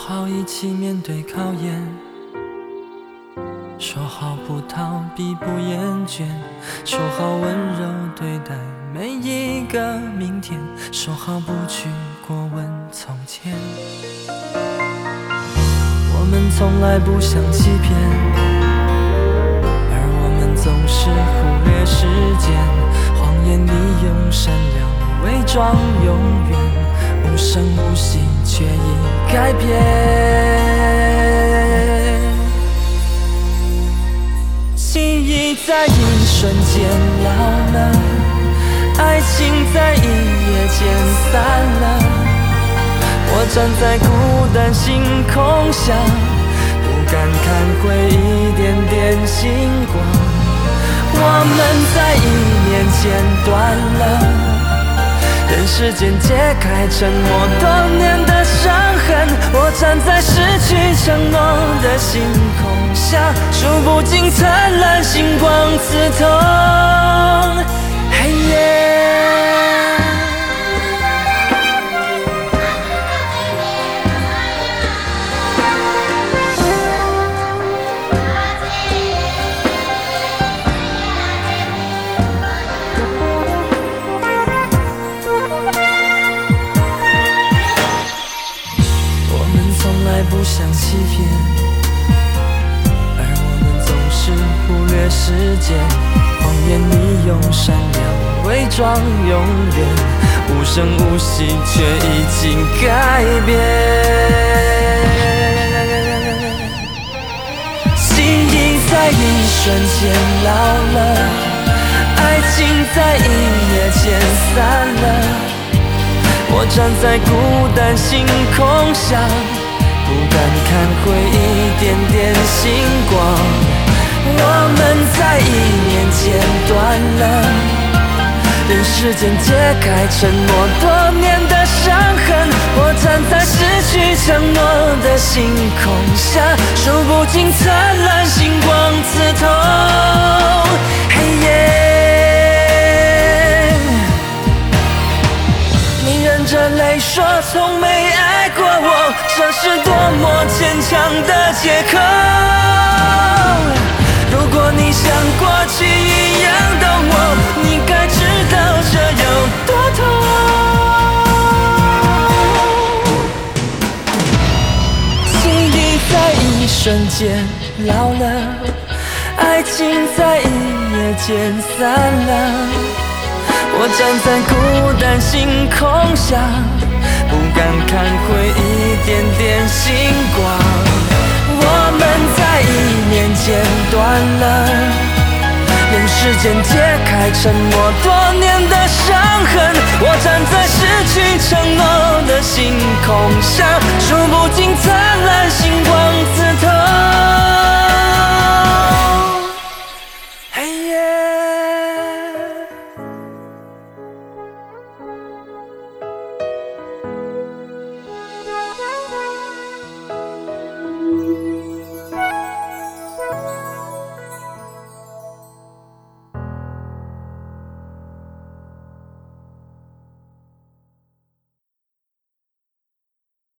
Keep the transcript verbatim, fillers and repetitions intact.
好一起面对考验，说好不逃避不厌倦，说好温柔对待每一个明天，说好不去过问从前。我们从来不想欺骗，而我们总是忽略时间，谎言里用善良伪装永远，无声无息却已改变。记忆在一瞬间老了，爱情在一夜间散了。我站在孤单星空下，不敢看回一点点星光。我们在一念间断了，人世间揭开沉默多年的伤痕。我站在失去承诺的星空下，数不尽灿烂星光刺痛黑夜。不想欺骗，而我们总是忽略时间，谎言里用善良伪装永远，无声无息却已经改变。记忆在一瞬间老了，爱情在一夜间散了。我站在孤单星空下，不敢看回一点点星光。我们在一念间断了，人世间揭开沉默多年的伤痕。我站在失去承诺的星空下，数不尽灿烂星光刺痛黑夜。你忍着泪说从没爱过我，这是多么坚强的借口。如果你像过去一样懂我，你该知道这有多痛。记忆在一瞬间老了，爱情在一夜间散了。我站在孤单星空下，不敢看回一点点星光。我们在一念间断了，人世间揭开沉默多年的伤痕。我站在失去承诺的星空下，数不尽灿